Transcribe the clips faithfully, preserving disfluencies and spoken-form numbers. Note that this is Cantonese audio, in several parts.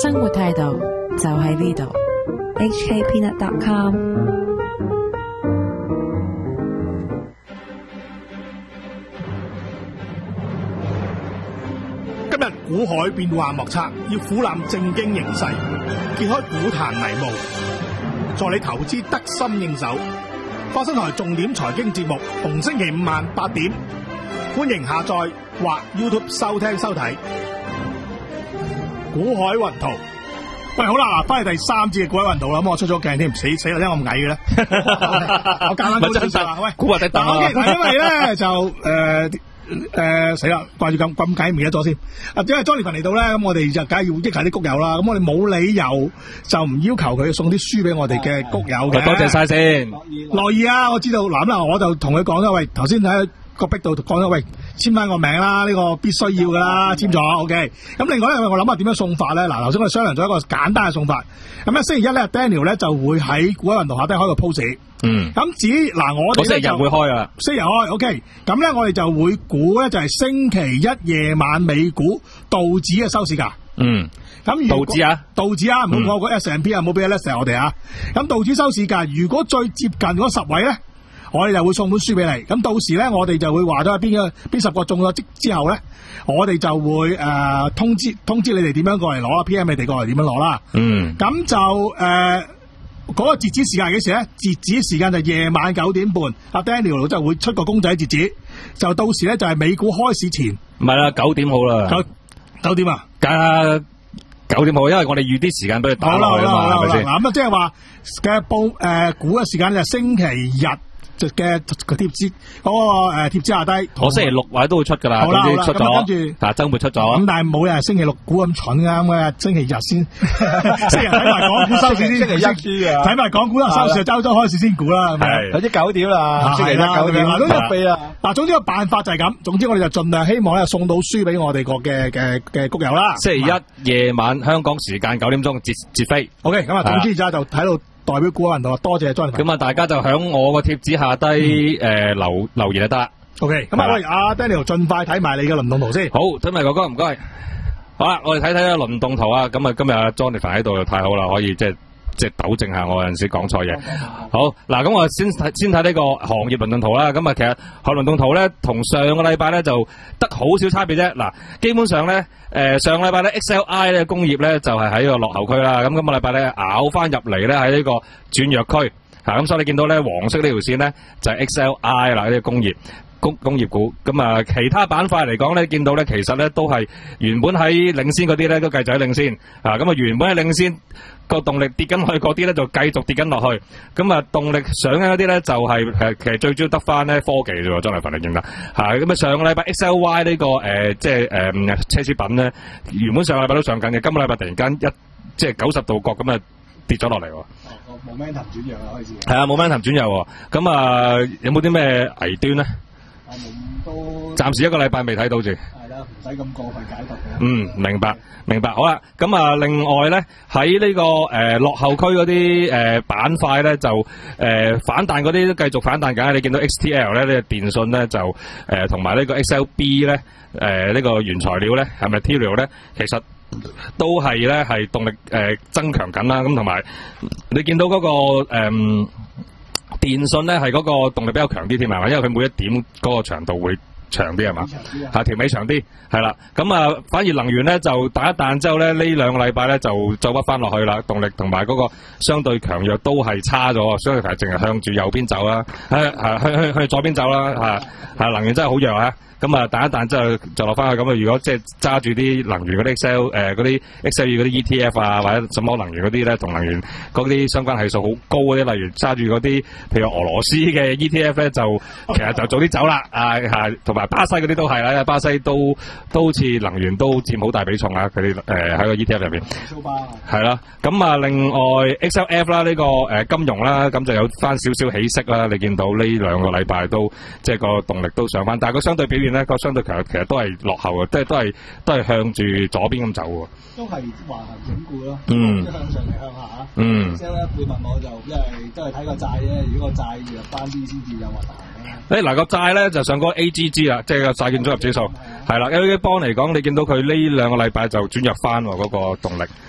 生活態度就喺呢度。 H K peanut dot com。 今日股海變幻莫測，要俯瞰正經形勢，揭開股壇迷霧，助你投資得心應手。花生台重點財經節目，逢星期五晚八點，歡迎下載或 YouTube 收聽收睇。股海雲圖，喂，好啦，嗱，翻嚟第三節嘅股海雲圖啦，咁我出咗鏡添，死死啦，因為我咁矮嘅咧，我簡單高少少啊，喂， 估下得打， 因為咧就誒。呃誒死啦！掛住咁咁計唔記得咗先。啊，因為 Jonathan 嚟到咧，咁我哋就梗係要益下啲谷友啦。咁我哋冇理由就唔要求佢送啲書俾我哋嘅谷友嘅。 多謝晒先。 樂意啊！我知道嗱啦，我就同佢講咗，喂，頭先喺個壁度講咗，喂，簽翻個名啦，呢個必須要噶啦，簽咗 OK。咁另外咧，我諗下點樣送法咧？嗱，頭先我哋商量咗一個簡單嘅送法。咁咧星期一咧 ，Daniel 咧就會喺股海雲圖下低開個 post。 嗯， 咁至於嗱，我哋星期日會開啊， 星期日開 OK，咁咧我哋就會估咧就係星期一夜晚美股道指嘅收市價。 嗯， 咁道指啊， 道指啊，唔好講個 S and P 啊，唔好俾 Alex 我哋啊。咁道指收市價，如果最接近嗰十位咧，我哋就會送本書俾你。咁到時咧，我哋就會話咗邊個邊十個中咗之之後咧，我哋就會誒、呃、通知通知你哋點樣過嚟攞啦 ，P M 你哋過嚟點樣攞啦。 嗯， 咁就誒。呃嗰個截止時間係幾時咧？截止時間就夜晚九點半，阿 Daniel 就會出個公仔截止，就到時咧就係美股開市前。 唔係啦，九點好啦。九九點啊？ 梗係九點好，因為我哋預啲時間俾佢打落去啊嘛，係咪先？ 咁啊，即係話嘅報誒股嘅時間就係星期日。嘅個貼紙嗰個誒貼紙下低， 我星期六或者都會出噶啦， 好啦好啦， 出咗， 跟住但係週末出咗。 咁但係冇人星期六估咁蠢噶，咁啊星期日先，星期日睇埋港股收市先， 星期一知啊， 睇埋港股啦收市，周周開市先估啦，係咪？ 有啲九點啦，星期一九點，嗱都一倍啦。 嗱，總之個辦法就係咁，總之我哋就盡量希望咧送到書俾我哋個嘅嘅嘅谷友啦。 星期一夜晚香港時間九點鐘截截飛。 OK，咁啊，總之而家就睇到。代表股海雲圖，多謝 Jonathan。 咁啊，大家就響我個貼紙下低誒留留言就得啦。 OK，咁啊，喂，阿 Daniel 盡快睇埋你嘅輪動圖先。 好，睇埋哥哥，唔該。好啦，我哋睇睇下輪動圖啊。咁啊，今日阿 Jonathan 喺度就太好啦，可以即係即係糾正下我有陣時講錯嘢。好，嗱，咁我先睇先睇呢個行業輪動圖啦。咁啊，其實行業輪動圖咧，同上個禮拜咧就得好少差別啫。嗱，基本上咧。誒、呃，上個禮拜咧 ，X L I 咧工業咧就係喺個落後區啦。咁今個禮拜咧咬翻入嚟咧喺呢個轉弱區，吓、啊、咁所以你見到咧黃色呢條線咧就係、是、X L I 啦，呢、這個工業工工業股。咁啊，其他板塊嚟講咧，見到咧其實咧都係原本喺領先嗰啲咧都繼續喺領先，啊咁啊原本喺領先個動力跌緊去嗰啲咧就繼續跌緊落去。咁啊動力上緊嗰啲咧就係、是、誒其實最主要得翻咧科技啫喎，張麗凡你認得吓。咁啊上個禮拜 X L Y 呢、這個誒、呃、即係誒、呃、奢侈品咧，原本上個禮拜都上緊嘅，今個禮拜突然間一即係九十度角咁啊跌咗落嚟。哦， 個 momentum 轉弱啦開始。 係啊 ，momentum 轉弱。咁啊有冇啲咩危端咧？ 都暫時一個禮拜未睇到住。 係啦，唔使咁過分解讀嘅。 嗯，明白，明白。好啦，咁啊，另外咧喺呢、這個誒、呃、落後區嗰啲誒板塊咧就誒、呃、反彈嗰啲都繼續反彈緊。你見到 X T L 咧呢、這個電信咧就誒同埋呢個 X L B 咧誒呢、這個原材料咧係咪 material 咧，其實都係咧係動力誒、呃、增強緊啦。咁同埋你見到嗰、那個誒。呃電信咧係嗰個動力比較強啲添係嘛，因為佢每一點嗰個長度會長啲係嘛，嚇條尾長啲係啦。咁啊，反而能源咧就彈一彈之後咧，呢兩個禮拜咧就走屈翻落去啦。動力同埋嗰個相對強弱都係差咗，相對係淨係向住右邊走啦，係係去去去左邊走啦，嚇係能源真係好弱啊！咁啊，彈一彈之後就落翻去。咁啊，如果即係揸住啲能源嗰啲 Excel 誒嗰啲 Excel 嗰啲 E T F 啊，或者什麼能源嗰啲咧，同能源嗰啲相關係數好高嗰啲，例如揸住嗰啲譬如俄羅斯嘅 E T F 咧，就其實就早啲走啦。啊係，同埋巴西嗰啲都係啦，巴西都都好似能源都佔好大比重啊。佢哋誒喺個 E T F 入邊。蘇巴係啦。咁啊，另外 X L F 啦，呢個誒金融啦，咁就有翻少少起色啦。你見到呢兩個禮拜都即係個動力都上翻，但係個相對表現咧，個相對強其實都係落後嘅，即係都係都係向住左邊咁走喎。都係橫行整固咯，嗯，向上嚟向下。嗯。之後咧，會問我就因為都係睇個債啫，如果個債弱翻啲先至有運行。誒嗱，個債咧就上嗰個 A G G 啦，即係個債券組合指數，係啦。A 邦嚟講，你見到佢呢兩個禮拜就轉弱翻喎，嗰個動力。係啊。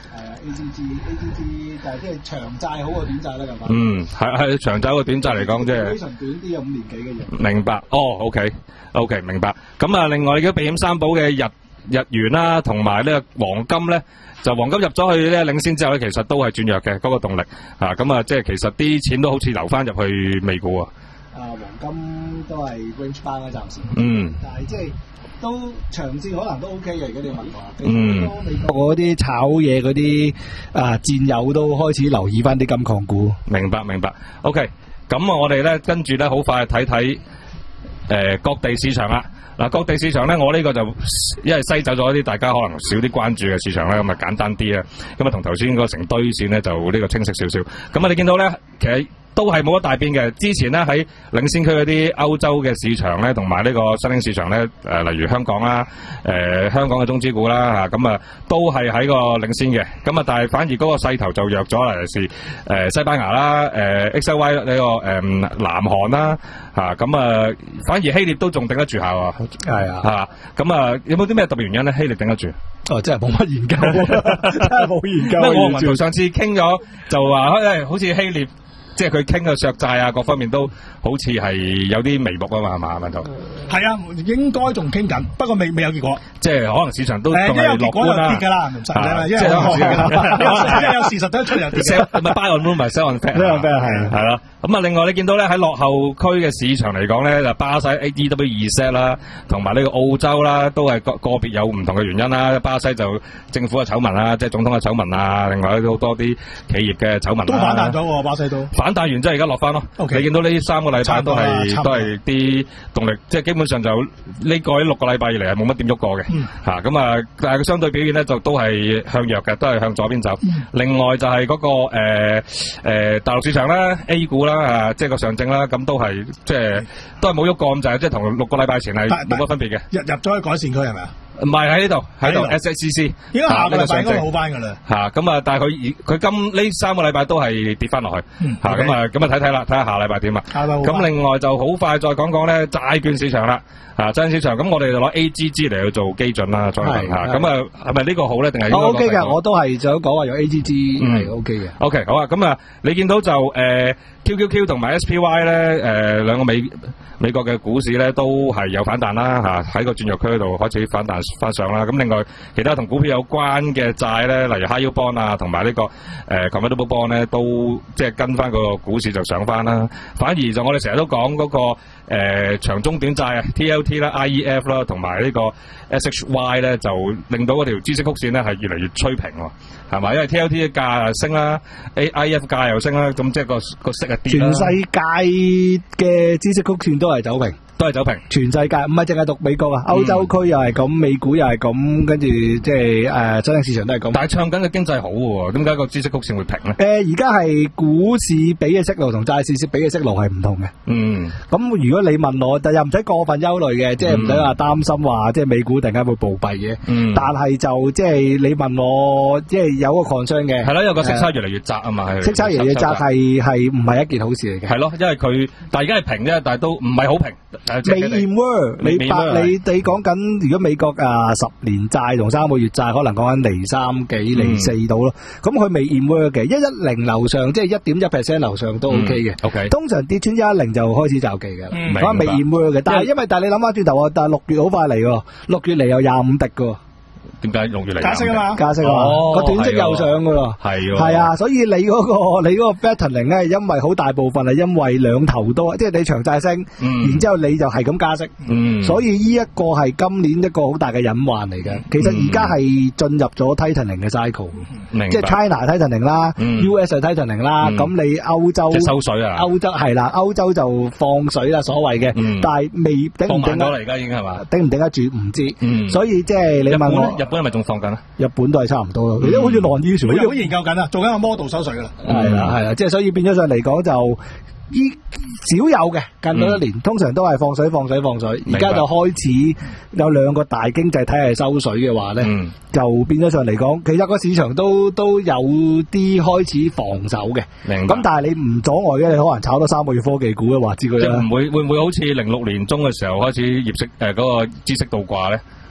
A G G，A G G 但係即係長債好過短債啦，近排。 嗯，係係長債個短債嚟講，即係非常短啲，有五年幾嘅嘢。 明白。哦，OK，OK，明白。咁啊，另外嘅避險三寶嘅日日元啦，同埋呢個黃金咧，就黃金入咗去咧領先之後咧，其實都係轉弱嘅嗰個動力啊。咁啊，即係其實啲錢都好似流翻入去美股啊。 啊，黃金都係 range bound 啦，暫時。 嗯。 但係即係都長線可能都 OK 嘅，而家你問我。 嗯。 美國嗰啲炒嘢嗰啲啊戰友都開始留意翻啲金礦股。 明白明白。OK，咁啊，我哋咧跟住咧好快睇睇誒各地市場啦。嗱，各地市場咧，我呢個就因為篩走咗一啲大家可能少啲關注嘅市場咧，咁啊簡單啲啊，咁啊同頭先嗰成堆線咧就呢個清晰少少。咁啊，你見到咧，其實都係冇乜大變嘅。之前咧喺領先區嗰啲歐洲嘅市場咧，同埋呢個新興市場咧，誒、呃、例如香港啦，誒、呃、香港嘅中資股啦嚇，咁啊都係喺個領先嘅。咁啊，但係反而嗰個勢頭就弱咗啦，尤其是誒西班牙啦，誒、呃、X L Y 呢、這個誒、呃、南韓啦嚇，咁啊反而希臘都仲頂得住下喎。 係啊， 嚇咁啊，有冇啲咩特別原因咧？希臘頂得住？ 哦，真係冇乜研究，真係冇研究。 咩？我雲圖上次傾咗就話，誒好似希臘。即係佢傾嘅削債啊，各方面都好似係有啲眉目啊嘛，係嘛？文圖係啊，應該仲傾緊，不過未未有結果。 即係可能市場都仲係樂觀啦。誒，一有結果就跌㗎啦，唔使啦，因為因為有事實都出嚟跌嘅。 唔係 buy on rumor sell on fact。 呢個咩係係咯。咁啊，另外你見到咧喺落後區嘅市場嚟講咧，就巴西 E W 二 set 啦，同埋呢個澳洲啦，都係個個別有唔同嘅原因啦。巴西就政府嘅醜聞啦，即係總統嘅醜聞啊，另外好多啲企業嘅醜聞。 都反彈咗喎，巴西都。 反彈完之後而家落翻咯。Okay. 你見到呢三個禮拜都係都係啲動力，即係基本上就呢個呢六個禮拜以嚟係冇乜點喐過嘅。嚇咁、嗯、啊，但係佢相對表現咧就都係向弱嘅，都係向左邊走。嗯、另外就係嗰、那個誒、呃呃、大陸市場啦 A 股啦啊，即係個上證啦，咁都係即係都係冇喐過咁滯，即係同六個禮拜前係冇乜分別嘅。入入咗去改善區係咪啊？唔係喺呢度，喺度 S H C C， 應該下個禮拜應該好翻噶啦。嚇咁啊！但係佢佢今呢三個禮拜都係跌翻落去。嚇咁啊！咁啊睇睇啦，睇下下禮拜點啊。咁另外就好快再講講咧債券市場啦。嚇債券市場咁我哋就攞 A G G 嚟去做基準啦，再問下。咁啊係咪呢個好咧？定係？我 OK 嘅，我都係想講話用 A G G 係 OK 嘅。OK 好啊！咁啊，你見到就誒 Q Q Q 同埋 S P Y 咧誒兩個美美國嘅股市咧都係有反彈啦嚇，喺個轉弱區度開始反彈翻上啦。咁另外其他同股票有關嘅債咧，例如 High Yield Bond 啊，同埋呢個誒 Convertible Bond 咧，都即係跟翻個股市就上翻啦。反而就我哋成日都講嗰個誒長中短債啊 ，T L T 啦、I E F 啦，同埋呢個 S H Y 咧，就令到嗰條孳息曲線咧係越嚟越趨平喎，係嘛？因為 T L T 嘅價又升啦，I E F 價又升啦，咁即係個個息係跌啦。全世界嘅孳息曲線都係走平。都係走平，全世界唔係淨係讀美國啊，歐洲區又係咁，美股又係咁，跟住即係誒新興市場都係咁。但係唱緊嘅經濟好喎，點解個孳息曲線會平咧？誒，而家係股市俾嘅息率同債市俾嘅息率係唔同嘅。嗯。咁如果你問我，但又唔使過分憂慮嘅，即係唔使話擔心話即係美股突然間會暴斃嘅。嗯。但係就即係你問我，即係有個 concern 嘅。係咯，有個息差越嚟越窄啊嘛。息差越嚟越窄係係唔係一件好事嚟嘅？係咯，因為佢但係而家係平啫，但係都唔係好平。未 inward，你百你你講緊如果美國啊十年債同三個月債可能講緊厘三幾厘四到咯，咁佢未 inward 嘅，一一零樓上即係一點一 percent 樓上都 OK 嘅。OK，通常跌穿一一零就開始驟忌嘅，可能未 inward嘅。但係因為但係你諗翻轉頭啊，但係六月好快嚟喎，六月嚟有廿五滴嘅。點解六月嚟加息啊嘛？加息啊嘛，個短息又上噶咯，係係啊，所以你嗰個你嗰個 battening 咧，因為好大部分係因為兩頭多，即係你長債升，然之後你就係咁加息，所以呢一個係今年一個好大嘅隱患嚟嘅。其實而家係進入咗 tightening 嘅 cycle，即係 China tightening 啦 ，U S 係 tightening 啦，咁你歐洲收水啊，歐洲係啦，歐洲就放水啦，所謂嘅，但係未頂唔頂得，而家已經係嘛？頂唔頂得住唔知，所以即係你問我。日本係咪仲放緊啊？日本都係差唔多咯，而家好似浪依船，好似研究緊啊，做緊個 model 收水噶啦。係啦，係啦，即係所以變咗上嚟講就依少有嘅，近咗一年，通常都係放水、放水、放水。而家就開始有兩個大經濟體系收水嘅話咧，就變咗上嚟講，其實個市場都都有啲開始防守嘅。咁但係你唔阻礙嘅，你可能炒多三個月科技股嘅話，知佢啦。即係唔會會唔會好似零六年中嘅時候開始業績誒嗰個孳息倒掛咧？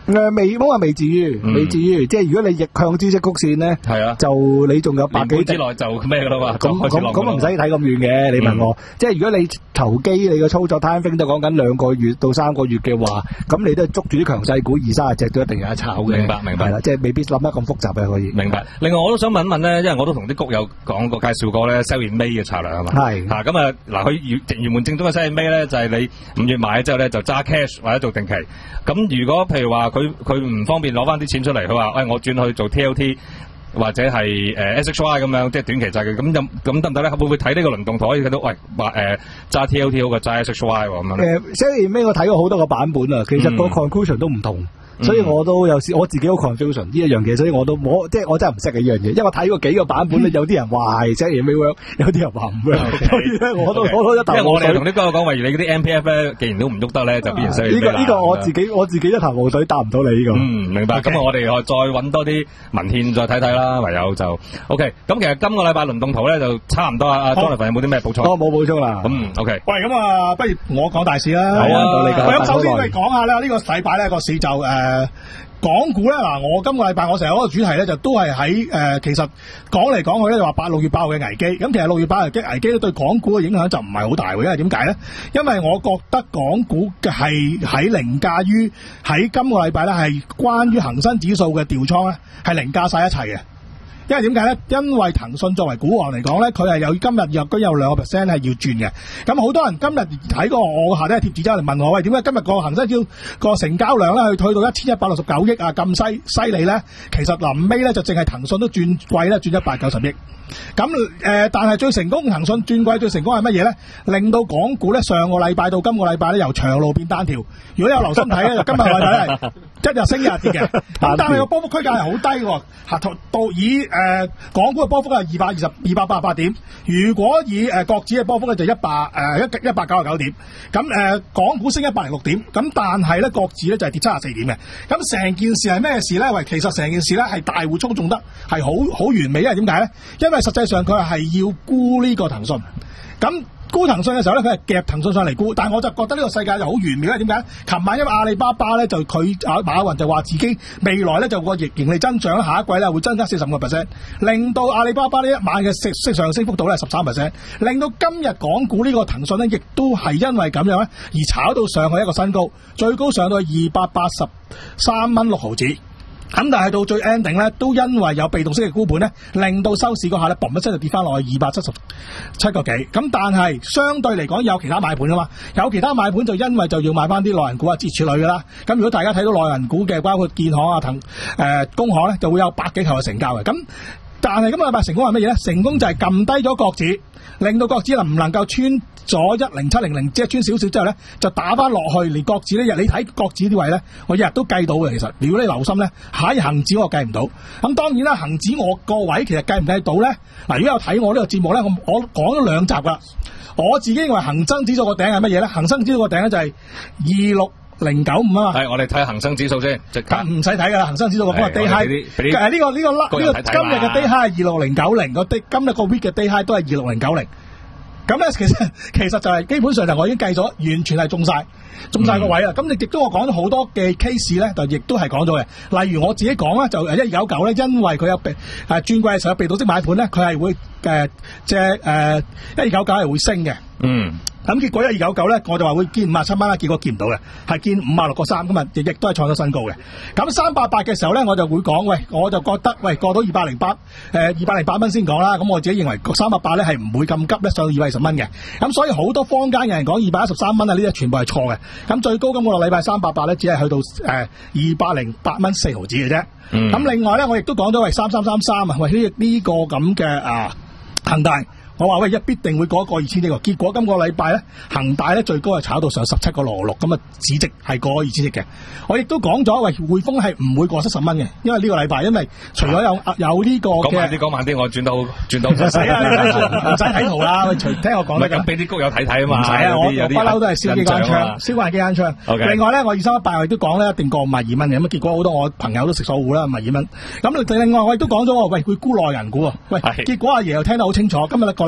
誒未，咁話未至於，未至於，即係如果你逆向知識曲線咧， 係啊， 就你仲有百幾之內就咩噶啦嘛， 咁咁咁唔使睇咁遠嘅，你問我，即係如果你投機你個操作 timing 都講緊兩個月到三個月嘅話，咁你都係捉住啲強勢股二三十隻都一定有得炒嘅。 明白明白， 係啦，即係未必諗得咁複雜嘅可以。 明白。另外我都想問一問咧，因為我都同啲谷友講過介紹過咧 sell in May 嘅策略啊嘛。係嚇咁啊嗱，佢原原本正宗嘅 sell in May 咧，就係你五月買之後咧就揸 cash 或者做定期。咁如果譬如話佢佢唔方便攞翻啲錢出嚟，佢話誒我轉去做 T L T 或者係誒 S H Y 咁樣，即係短期債嘅，咁咁得唔得咧？會唔會睇呢個輪動圖可以睇到？喂，話誒揸 T L T 好過揸 S H Y 喎咁樣。誒 sell in May 我睇過好多個版本啊，其實個 conclusion 都唔同。所以我都有時我自己好 confusion 呢一樣嘢，所以我都我即係我真係唔識嘅呢樣嘢，因為我睇過幾個版本咧，有啲人話係 sell in May work，有啲人話唔 work， 所以咧我都我都一頭霧水。因為我哋同啲高友講，例如你嗰啲 M P F 咧，既然都唔喐得咧，就必然 sell in May 啦。呢個呢個我自己我自己一頭霧水，答唔到你呢個。嗯，明白。咁啊，我哋再揾多啲文獻再睇睇啦，唯有就 OK。咁其實今個禮拜輪動圖咧就差唔多啊。阿 Jonathan 有冇啲咩補充？我冇補充啦。咁 OK。喂，咁啊，不如我講大市啦。好啊，你講。咁首先我哋講下咧，呢個禮拜咧個市就誒。港股咧嗱，我今個禮拜我成日嗰個主題咧就都係喺誒，其實講嚟講去咧就話八六月八號嘅危機，咁其實六月八號嘅危機咧對港股嘅影響就唔係好大喎，因為點解咧？因為我覺得港股嘅係喺凌駕於喺今個禮拜咧係關於恒生指數嘅調倉咧係凌駕晒一切嘅。因為點解咧？因為騰訊作為股王嚟講咧，佢係有今日入居有兩個 percent 係要轉嘅。咁好多人今日睇過我下低貼紙之後嚟問我，喂，點解今日個恒生指數個成交量咧去退到一千一百六十九億啊咁犀犀利咧？其實臨尾咧就淨係騰訊都轉貴咧，轉一百九十億。咁誒、呃，但係最成功騰訊轉貴最成功係乜嘢咧？令到港股咧上個禮拜到今個禮拜咧由長路變單條。如果有留心睇咧，就今日禮拜咧一日升一日跌嘅。咁但係個波幅區間係好低喎，下到以誒、呃、港股嘅波幅係二百二十二百八十八點。如果以誒國指嘅波幅咧就一百誒一一百九十九點。咁誒、呃、港股升一百零六點，咁但係咧國指咧就係跌七十四點嘅。咁成件事係咩事咧？喂，其實成件事咧係大戶操縱得係好好完美，因為點解咧？因為實際上佢係要沽呢個騰訊，咁沽騰訊嘅時候咧，佢係夾騰訊上嚟沽，但係我就覺得呢個世界就好完美啦。點解？琴晚因為阿里巴巴咧就佢阿馬雲就話自己未來咧就個盈盈利增長下一季咧會增加四十五個 percent， 令到阿里巴巴呢一晚嘅息息上升幅度咧十三 percent， 令到今日港股呢個騰訊咧亦都係因為咁樣咧而炒到上去一個新高，最高上到二百八十三蚊六毫子。咁但係到最 ending 咧，都因為有被動式嘅沽盤咧，令到收市嗰下咧，嘣一聲就跌翻落去二百七十七個幾。咁但係相對嚟講有其他買盤噶嘛，有其他買盤就因為就要買翻啲內銀股啊、支持類噶啦。咁如果大家睇到內銀股嘅，包括建行啊、騰誒工行咧，就會有百幾頭嘅成交嘅。咁但係今個禮拜成功係乜嘢咧？成功就係撳低咗國指，令到國指能唔能夠穿咗一零七零零，即係穿少少之後咧，就打翻落去。連國指呢日你睇國指啲位咧，我日日都計到嘅。其實如果你留心咧，喺恒指我計唔到。咁當然啦，恒指我個位其實計唔計到咧？嗱，如果有睇我呢個節目咧，我我講咗兩集噶。我自己認為恒生指數個頂係乜嘢咧？恒生指數個頂咧就係二六零九五啊嘛。係，我哋睇恒生指數先，即刻唔使睇噶啦。恒生指數個嗰個 day high，誒呢個呢個呢個今日嘅 day high 係二六零九零，個 day 今日個 week 嘅 day high 都係二六零九零。咁咧，其實其實就係基本上就我已經計咗，完全係中晒，中晒個位啦。咁你亦都我講咗好多嘅 case 咧，就亦都係講咗嘅。例如我自己講啦，就一二九九咧，因為佢有被誒轉季嘅時候有被動式買盤咧，佢係會誒即係誒一二九九係會升嘅。嗯。咁結果一二九九咧，我就話會見五十七蚊啦，結果見唔到嘅，係見五十六個三，今日亦亦都係創咗新高嘅。咁三百八嘅時候咧，我就會講，喂，我就覺得，喂，過到二百零八，誒二百零八蚊先講啦。咁我自己認為三百八咧係唔會咁急咧上到二百二十蚊嘅。咁所以好多坊間有人講二百一十三蚊啊，呢啲全部係錯嘅。咁最高今個禮拜三百八咧，只係去到誒二百零八蚊四毫子嘅啫。咁、嗯、另外咧，我亦都講咗喂三三三三啊，喂呢呢、這個咁嘅啊恒大。我話喂，一必定會過一個二千億喎，結果今個禮拜咧，恒大咧最高係炒到上十七個六六，咁啊市值係過二千億嘅。我亦都講咗，喂，匯豐係唔會過七十蚊嘅，因為呢個禮拜，因為除咗有有呢個嘅，講慢啲，講慢啲，我轉到轉到唔使啊，唔使睇圖啦，隨聽我講得咁，俾啲谷友睇睇啊嘛，唔使啊，我我不嬲都係燒機關槍，燒慣機關槍。Okay. 另外咧，我二三一八我亦都講咧，一定過五十二蚊嘅，咁啊結果好多我朋友都食錯糊啦，五十二蚊。咁另外我亦都講咗，喂，佢沽內銀股啊，喂，結果阿爺又聽得好清楚，今日個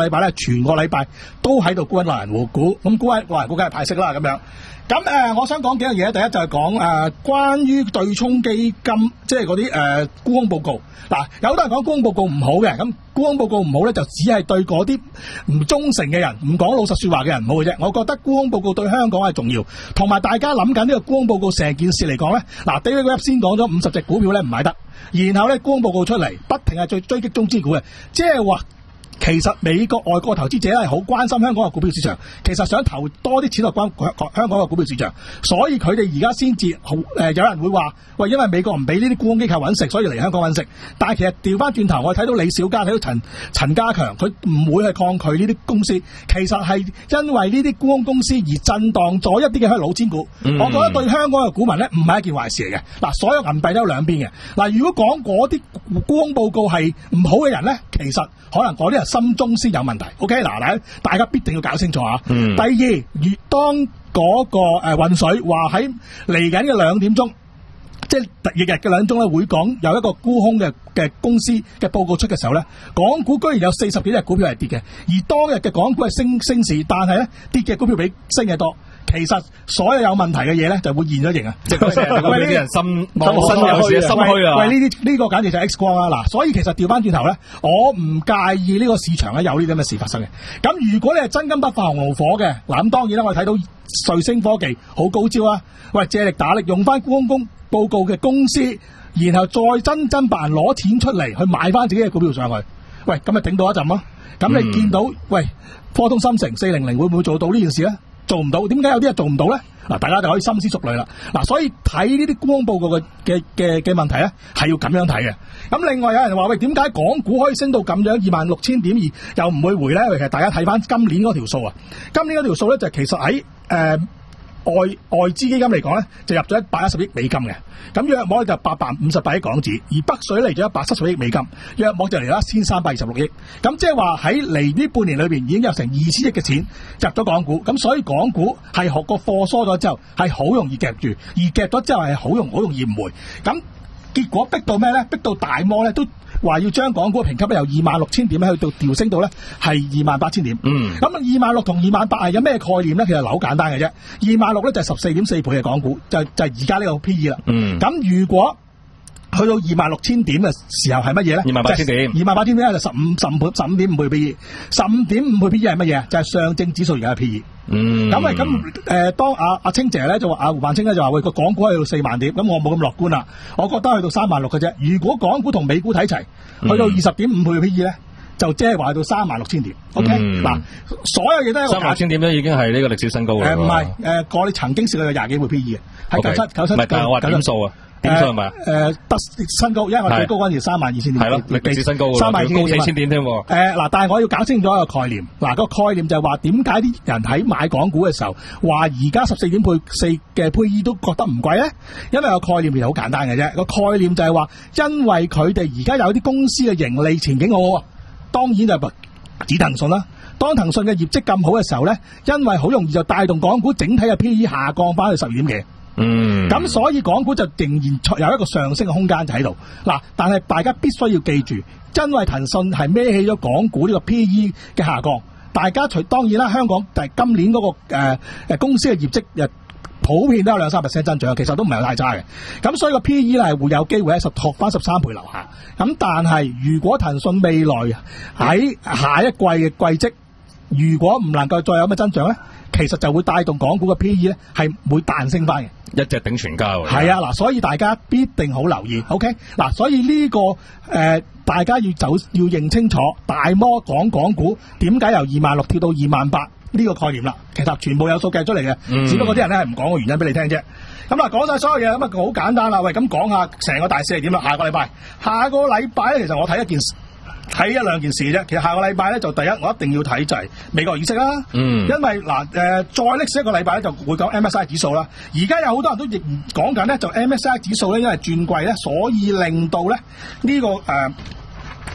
禮拜咧，全個禮拜都喺度沽緊內銀護股，咁沽緊內銀股梗係派息啦咁樣。咁誒、呃，我想講幾樣嘢。第一就係講誒關於對沖基金，即係嗰啲誒沽空報告。嗱，有好多人講沽空報告唔好嘅，咁沽空報告唔好咧，就只係對嗰啲唔忠誠嘅人、唔講老實説話嘅人唔好嘅啫。我覺得沽空報告對香港係重要，同埋大家諗緊呢個沽空報告成件事嚟講咧，嗱 David Webb 先講咗五十隻股票咧唔買得，然後咧沽空報告出嚟，不停係追追擊中資股嘅，即係話。其實美國外國投資者係好關心香港嘅股票市場，其實想投多啲錢落關香港嘅股票市場，所以佢哋而家先至好誒。有人會話喂，因為美國唔俾呢啲沽空機構揾食，所以嚟香港揾食。但係其實調翻轉頭，我睇到李小加睇到陳陳家強，佢唔會係抗拒呢啲公司，其實係因為呢啲沽空公司而震盪咗一啲嘅老千股。嗯、我覺得對香港嘅股民咧唔係一件壞事嚟嘅。嗱，所有銀幣都有兩邊嘅。嗱，如果講嗰啲沽空報告係唔好嘅人咧，其實可能嗰啲人心中先有問題。OK， 嗱嗱，大家必定要搞清楚啊。嗯、第二，越當嗰個誒渾水話喺嚟緊嘅兩點鐘，即係日日嘅兩點鐘咧，會講有一個沽空嘅嘅公司嘅報告出嘅時候咧，港股居然有四十幾隻股票係跌嘅，而當日嘅港股係升升市，但係咧跌嘅股票比升嘅多。其實所有有問題嘅嘢咧，就會現咗形啊！即係喂，啲人心心有時心虛啊！ 喂，呢啲呢個簡直就係 X 光啦！嗱，所以其實調翻轉頭咧，我唔介意呢個市場咧有呢啲咁嘅事發生嘅。咁如果你係真金不怕紅爐火嘅，嗱咁當然啦，我哋睇到瑞星科技好高招啊！喂，借力打力用翻沽空公報告嘅公司，然後再真真白人攞錢出嚟去買翻自己嘅股票上去，喂，咁咪頂到一陣咯！咁你見到、嗯、喂科通芯城四零零會唔會做到呢件事咧？做唔到，點解有啲人做唔到咧？嗱，大家就可以深思熟慮啦。嗱，所以睇呢啲沽空報告嘅嘅嘅嘅問題咧，係要咁樣睇嘅。咁另外有人話喂，點解港股可以升到咁樣二萬六千點而又唔會回咧？其實大家睇翻今年嗰條數啊，今年嗰條數咧就其實喺誒。呃外外資基金嚟講咧，就入咗一百一十億美金嘅，咁約莫就八百五十八億港紙，而北水嚟咗一百七十億美金，約莫就嚟咗一千三百二十六億，咁即係話喺嚟呢半年裏邊已經有成二千億嘅錢入咗港股，咁所以港股係學個貨疏咗之後係好容易夾住，而夾咗之後係好容好容易唔回，咁結果逼到咩咧？逼到大摩咧都話要將港股嘅評級咧由二萬六千點去到調升到咧係二萬八千點。嗯，咁二萬六同二萬八係有咩概念咧？其實好簡單嘅啫。二萬六咧就係十四點四倍嘅港股，就就係而家呢個 P E 啦。嗯，咁如果去到二萬六千點嘅時候係乜嘢咧？二萬八千點，二萬八千點就十五十五倍十五點五倍 P E， 十五點五倍 P E 係乜嘢？就係、是、上證指數而家嘅 P E。嗯，咁啊咁誒，當阿阿清姐咧就話阿胡萬清咧就話喂個港股去到四萬點，咁我冇咁樂觀啦，我覺得去到三萬六嘅啫。如果港股同美股睇齊，去到二十點五倍嘅 P E 咧，就即係話去到三萬六千點。OK，嗱、嗯，所有嘢都係三萬六千點咧已經係呢個歷史新高啦。誒唔係誒，我哋曾經試過有廿幾倍 P E 嘅，係九七九七。唔係，但係我話點數啊。點數係咪啊？誒，得新高，因為我最高嗰陣時三萬二千點，係咯，歷史新高，三萬二千高四千點添。誒，嗱，但係我要搞清楚一個概念，嗱，個概念就係話點解啲人喺買港股嘅時候，話而家十四點倍四嘅 P E 都覺得唔貴咧？因為個概念其實好簡單嘅啫，個概念就係話，因為佢哋而家有啲公司嘅盈利前景好，當然就指騰訊啦。當騰訊嘅業績咁好嘅時候咧，因為好容易就帶動港股整體嘅 P E 下降翻去十二點幾。嗯，咁所以港股就仍然有一個上升嘅空間就喺度。嗱，但係大家必須要記住，因為騰訊係孭起咗港股呢個 P E 嘅下降，大家除當然啦，香港但係今年嗰、那個誒誒、呃、公司嘅業績誒普遍都有兩三 percent 增長，其實都唔係太差嘅。咁所以個 P E 咧係會有機會喺十托翻十三倍樓下。咁但係如果騰訊未來喺下一季嘅季績，如果唔能夠再有咩增長咧，其實就會帶動港股嘅 P E 咧係會彈升翻嘅，一隻頂全家喎。係啊，嗱，所以大家必定好留意 ，OK？嗱，所以呢、這個誒、呃，大家要走要認清楚，大摩講港股點解由二萬六跳到二萬八呢個概念啦。其實全部有數計出嚟嘅，嗯、只不過啲人咧係唔講個原因俾你聽啫。咁啊，講晒所有嘢，咁啊好簡單啦。喂，咁講下成個大市係點啦？下個禮拜，下個禮拜咧，其實我睇一件事。睇一兩件事啫，其實下個禮拜咧就第一，我一定要睇就係美國議息啦。嗯，因為嗱誒、呃，再歷史一個禮拜咧就會講 M S C I 指數啦。而家有好多人都亦講緊咧，就 M S C I 指數咧因為轉季咧，所以令到咧呢、這個誒、呃、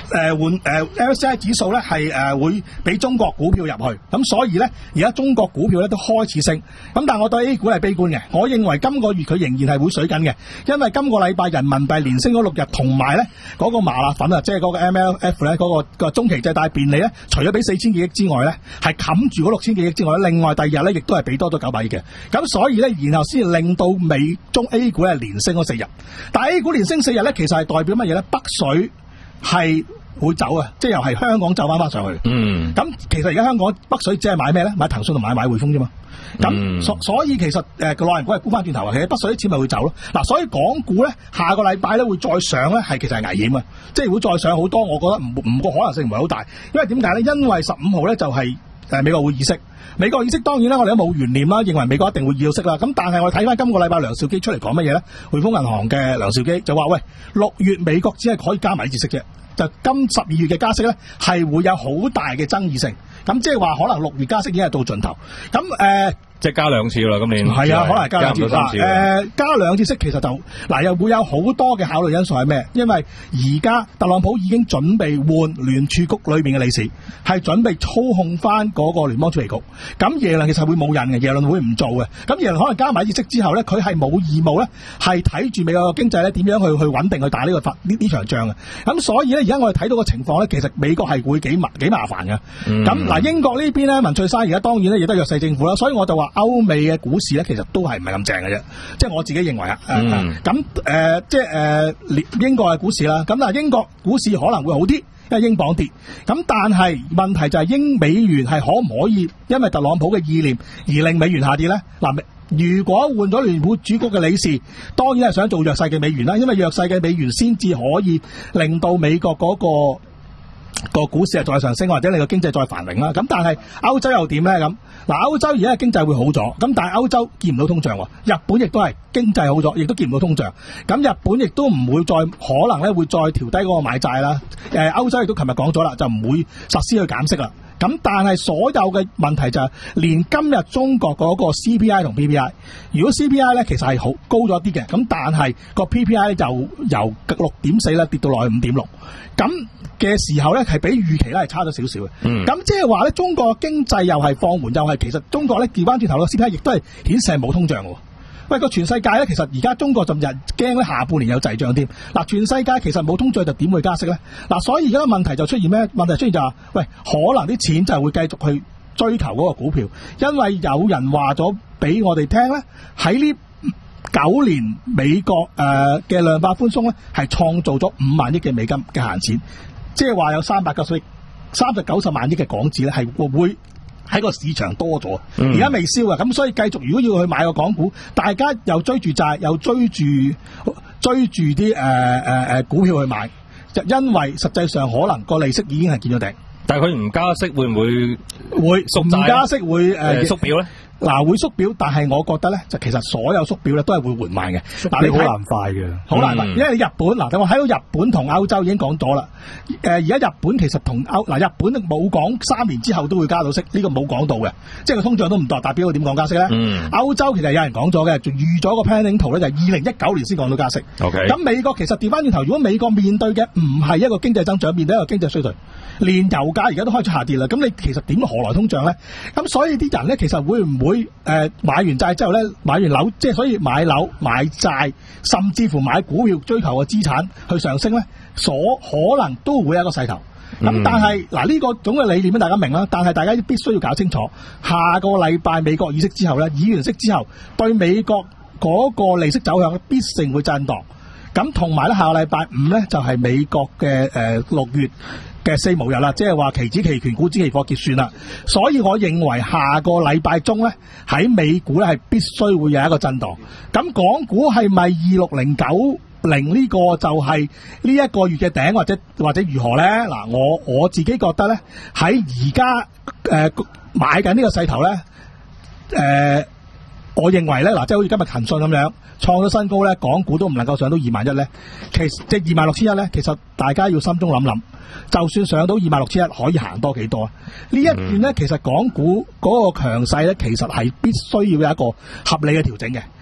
誒換誒 M S C I 指數咧係誒會俾中國股票入去，咁所以咧而家中國股票咧都開始升，咁但係我對 A 股係悲觀嘅，我認為今個月佢仍然係會水緊嘅，因為今個禮拜人民幣連升咗六日，同埋咧嗰個麻辣粉啊，即係嗰個 M L F 咧嗰個個中期借貸便利咧，除咗俾四千幾億之外咧，係冚住嗰六千幾億之外，另外第二日咧亦都係俾多咗九百億嘅，咁所以咧然後先令到美中 A 股咧連升咗四日，但係 A 股連升四日咧，其實係代表乜嘢咧？北水係會走啊，即係又係香港走翻翻上去。嗯，咁其實而家香港北水只係買咩咧？買騰訊同買買匯豐啫嘛。咁、嗯、所所以其實誒個內銀股係沽翻轉頭啊，其實北水啲錢咪會走咯。嗱，所以港股咧下個禮拜咧會再上咧，係其實係危險啊，即係會再上好多。我覺得唔唔個可能性唔係好大，因為點解咧？因為十五號咧就係、是、誒美國會議息，美國議息當然啦，我哋都冇懸念啦，認為美國一定會議息啦。咁但係我哋睇翻今個禮拜梁兆基出嚟講乜嘢咧？匯豐銀行嘅梁兆基就話：喂，六月美國只係可以加埋一次息啫。就今十二月嘅加息咧，係會有好大嘅爭議性。咁即係話可能六月加息已經係到盡頭。咁誒。呃即係加兩次啦，今年係啊，可能係加兩次。 加誒、呃，加兩次息其實就嗱，又會有好多嘅考慮因素係咩？因為而家特朗普已經準備換聯儲局裏面嘅理事，係準備操控翻嗰個聯邦儲備局。咁耶倫其實會冇癮嘅，耶倫會唔做嘅。咁耶倫可能加埋次息之後咧，佢係冇義務咧，係睇住美國嘅經濟咧點樣去去穩定去打呢、這個法呢呢場仗嘅。咁所以咧，而家我哋睇到嘅情況咧，其實美國係會幾麻幾麻煩嘅。咁、嗯、嗱，英國呢邊咧，文翠珊而家當然咧亦都係弱勢政府啦，所以我就話。歐美嘅股市咧，其實都係唔係咁正嘅啫，即係我自己認為啊。咁、嗯、誒、呃，即係誒、呃，英國嘅股市啦。咁嗱，英國股市可能會好啲，因為英鎊跌。咁但係問題就係英美元係可唔可以因為特朗普嘅意念而令美元下跌咧？嗱，如果換咗聯儲局嘅理事，當然係想做弱勢嘅美元啦，因為弱勢嘅美元先至可以令到美國嗰、那個。個股市係再上升，或者你個經濟再繁榮啦。咁但係歐洲又點咧？咁嗱，歐洲而家嘅經濟會好咗，咁但係歐洲見唔到通脹喎。日本亦都係經濟好咗，亦都見唔到通脹。咁日本亦都唔會再可能咧，會再調低嗰個買債啦。誒，歐洲亦都琴日講咗啦，就唔會實施去減息啦。咁但係所有嘅問題就係、是，連今日中國嗰個 C P I 同 P P I， 如果 C P I 咧其實係好高咗啲嘅，咁但係個 P P I 就由六點四咧跌到落去五點六，咁嘅時候咧係比預期咧係差咗少少嘅。咁即係話咧，中國經濟又係放緩，又係其實中國咧調翻轉頭個 C P I 亦都係顯示係冇通脹喎。喂，個全世界咧，其實而家中國就日驚咧下半年有滯脹添。嗱，全世界其實冇通脹就點會加息咧？嗱，所以而家個問題就出現咩？問題出現就係、是，喂，可能啲錢就係會繼續去追求嗰個股票，因為有人話咗俾我哋聽咧，喺呢九年美國誒嘅量化寬鬆咧，係創造咗五萬億嘅美金嘅閒錢，即係話有三百九十億、三百九十萬億嘅港紙咧，係會會喺個市場多咗，而家未燒啊！咁所以繼續，如果要去買個港股，大家又追住債，又追住追住啲誒誒誒股票去買，就因為實際上可能個利息已經係見咗頂。 但係佢唔加息會唔會會唔加息會誒縮表咧？ 嗱，會縮表，但係我覺得咧，就其實所有縮表咧都係會緩慢嘅。 嗱，你好難快嘅， 好難快，因為你日本嗱，等我睇到日本同歐洲已經講咗啦。誒，而家日本其實同歐嗱，日本冇講三年之後都會加到息，呢個冇講到嘅，即係個通脹都唔代表佢點講加息咧。嗯。歐洲其實有人講咗嘅，仲預咗個 planning 圖咧，就係二零一九年先講到加息。OK。咁美國其實調翻轉頭，如果美國面對嘅唔係一個經濟增長，面對一個經濟衰退，連油價而家都開始下跌啦，咁你其實點何來通脹咧？咁所以啲人咧，其實會唔會？會誒、呃、買完債之後咧，買完樓，即係所以買樓買債，甚至乎買股票追求個資產去上升咧，所可能都會有一個勢頭。咁、嗯、但係嗱呢個總嘅理念咧，大家明啦。但係大家必須要搞清楚，下個禮拜美國議息之後咧，議完息之後，對美國嗰個利息走向必定會震盪。咁同埋咧，下個禮拜五咧就係、是、美國嘅誒六月嘅四巫日啦，即係話期指期權股指期貨結算啦，所以我認為下個禮拜中咧喺美股咧係必須會有一個震盪。咁港股係咪二六零九零呢個就係呢一個月嘅頂，或者或者如何咧？嗱，我我自己覺得咧喺而家誒買緊呢個勢頭咧，誒、呃，我認為咧嗱，即係好似今日騰訊咁樣創咗新高咧，港股都唔能夠上到二萬一咧，其實即係二萬六千一咧，其實大家要心中諗諗。就算上到二萬六千一，可以行多幾多啊？呢一段咧，其實港股嗰個強勢咧，其實係必須要有一個合理嘅調整嘅。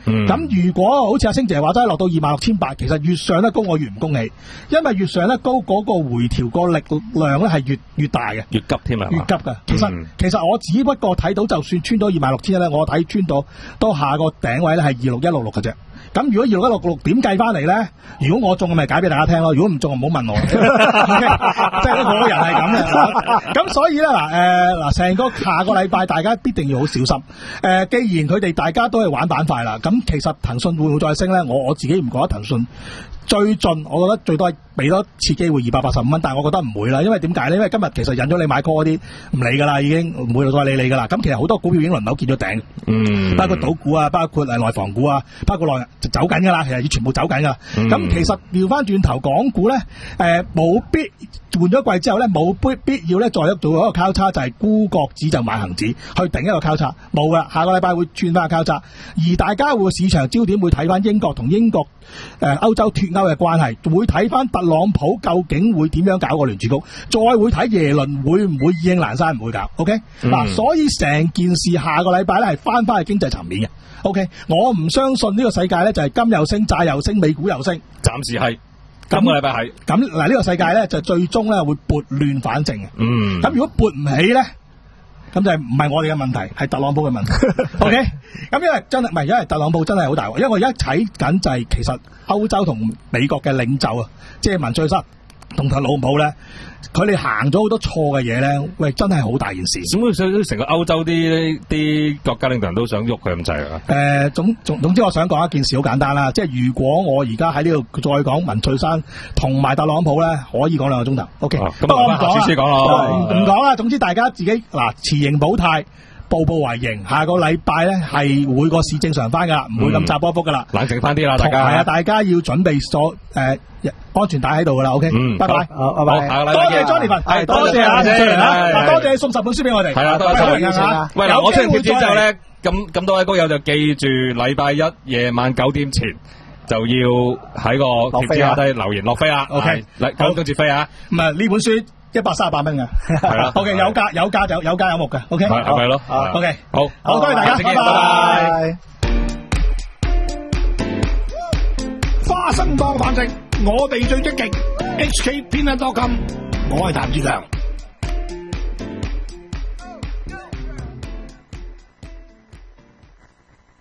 咁、嗯、如果好似阿星姐話齋落到二萬六千八，其實越上得高我越唔恭喜，因為越上得高嗰個回調個力量咧係越越大嘅， 越急添啊， 越急㗎。其實、嗯、其實我只不過睇到就算穿到二萬六千一咧，我睇穿到都下個頂位咧係二六一六六嘅啫。咁如果二六一六六點計翻嚟咧？如果我中，咪解俾大家聽咯；如果唔中，唔好問我。即係我個人係咁嘅。咁所以咧嗱，誒嗱，成個下個禮拜大家必定要好小心。誒、呃，既然佢哋大家都係玩板塊啦，咁其實騰訊會唔會再升咧？我我自己唔覺得騰訊最盡，我覺得最多係俾多次機會二百八十五蚊，但係我覺得唔會啦。因為點解咧？因為今日其實引咗你買 call 嗰啲唔理㗎啦，已經唔會再理你㗎啦。咁其實好多股票已經輪流見咗頂，嗯，包括賭股啊，包括誒內房股啊，包括內就走緊㗎啦，其實要全部走緊㗎啦。咁、嗯、其實調翻轉頭，港股咧誒冇必換咗季之後咧，冇必必要咧再做一個交叉，就係、是、沽國指就買恒指去頂一個交叉，冇㗎。下個禮拜會轉翻個交叉，而大家會市場焦點會睇翻英國同英國誒歐、呃、洲脫歐嘅關係，會睇翻特朗普究竟會點樣搞個聯儲局，再會睇耶倫會唔會意興闌珊唔會搞 ，OK？ 嗱、嗯啊，所以成件事下個禮拜咧係翻翻去經濟層面嘅 ，OK？ 我唔相信呢個世界咧就係金又升，債又升，美股又升， 暫時係。今個禮拜係咁嗱，呢個世界咧就最終咧會撥亂反正嘅。嗯，咁如果撥唔起咧，咁就係唔係我哋嘅問題，係特朗普嘅問題。O K， 咁因為真係唔係，因為特朗普真係好大鑊。因為我而家睇緊就係其實歐洲同美國嘅領袖啊，即係文翠珊同特朗普咧，佢哋行咗好多錯嘅嘢咧，喂，真係好大件事。 咁所以成個歐洲啲啲國家領導人都想喐佢咁滯啊？ 誒、呃，總總總之，我想講一件事好簡單啦，即係如果我而家喺呢度再講文翠珊同埋特朗普咧，可以講兩個鐘頭。O K，不過我唔講啦，唔講啦。總之大家自己嗱持盈保泰，步步為營。下個禮拜咧係每個市正常翻噶啦，唔會咁窄波幅噶啦， 冷靜翻啲啦，大家係啊，大家要準備咗誒。呃安全帶喺度噶啦 ，OK， 嗯，拜拜， 好，拜拜， 多謝 Johnny， 係多謝啊，多謝你送十本書俾我哋， 係啦，多謝啊，喂，嗱，我聽完之後咧，咁咁多位高友就記住，禮拜一夜晚九點前就要喺個貼紙下低留言落飛啦 ，OK，嚟九跟住飛啊，唔係呢本書一百三十八蚊噶，係啦 ，OK， 有價有價就有價有目嘅 ，OK， 係咪咯 ，OK， 好， 好多謝大家，拜拜。花生當飯食，我哋最積極 ，H K Peanut dot com， 我係譚志強。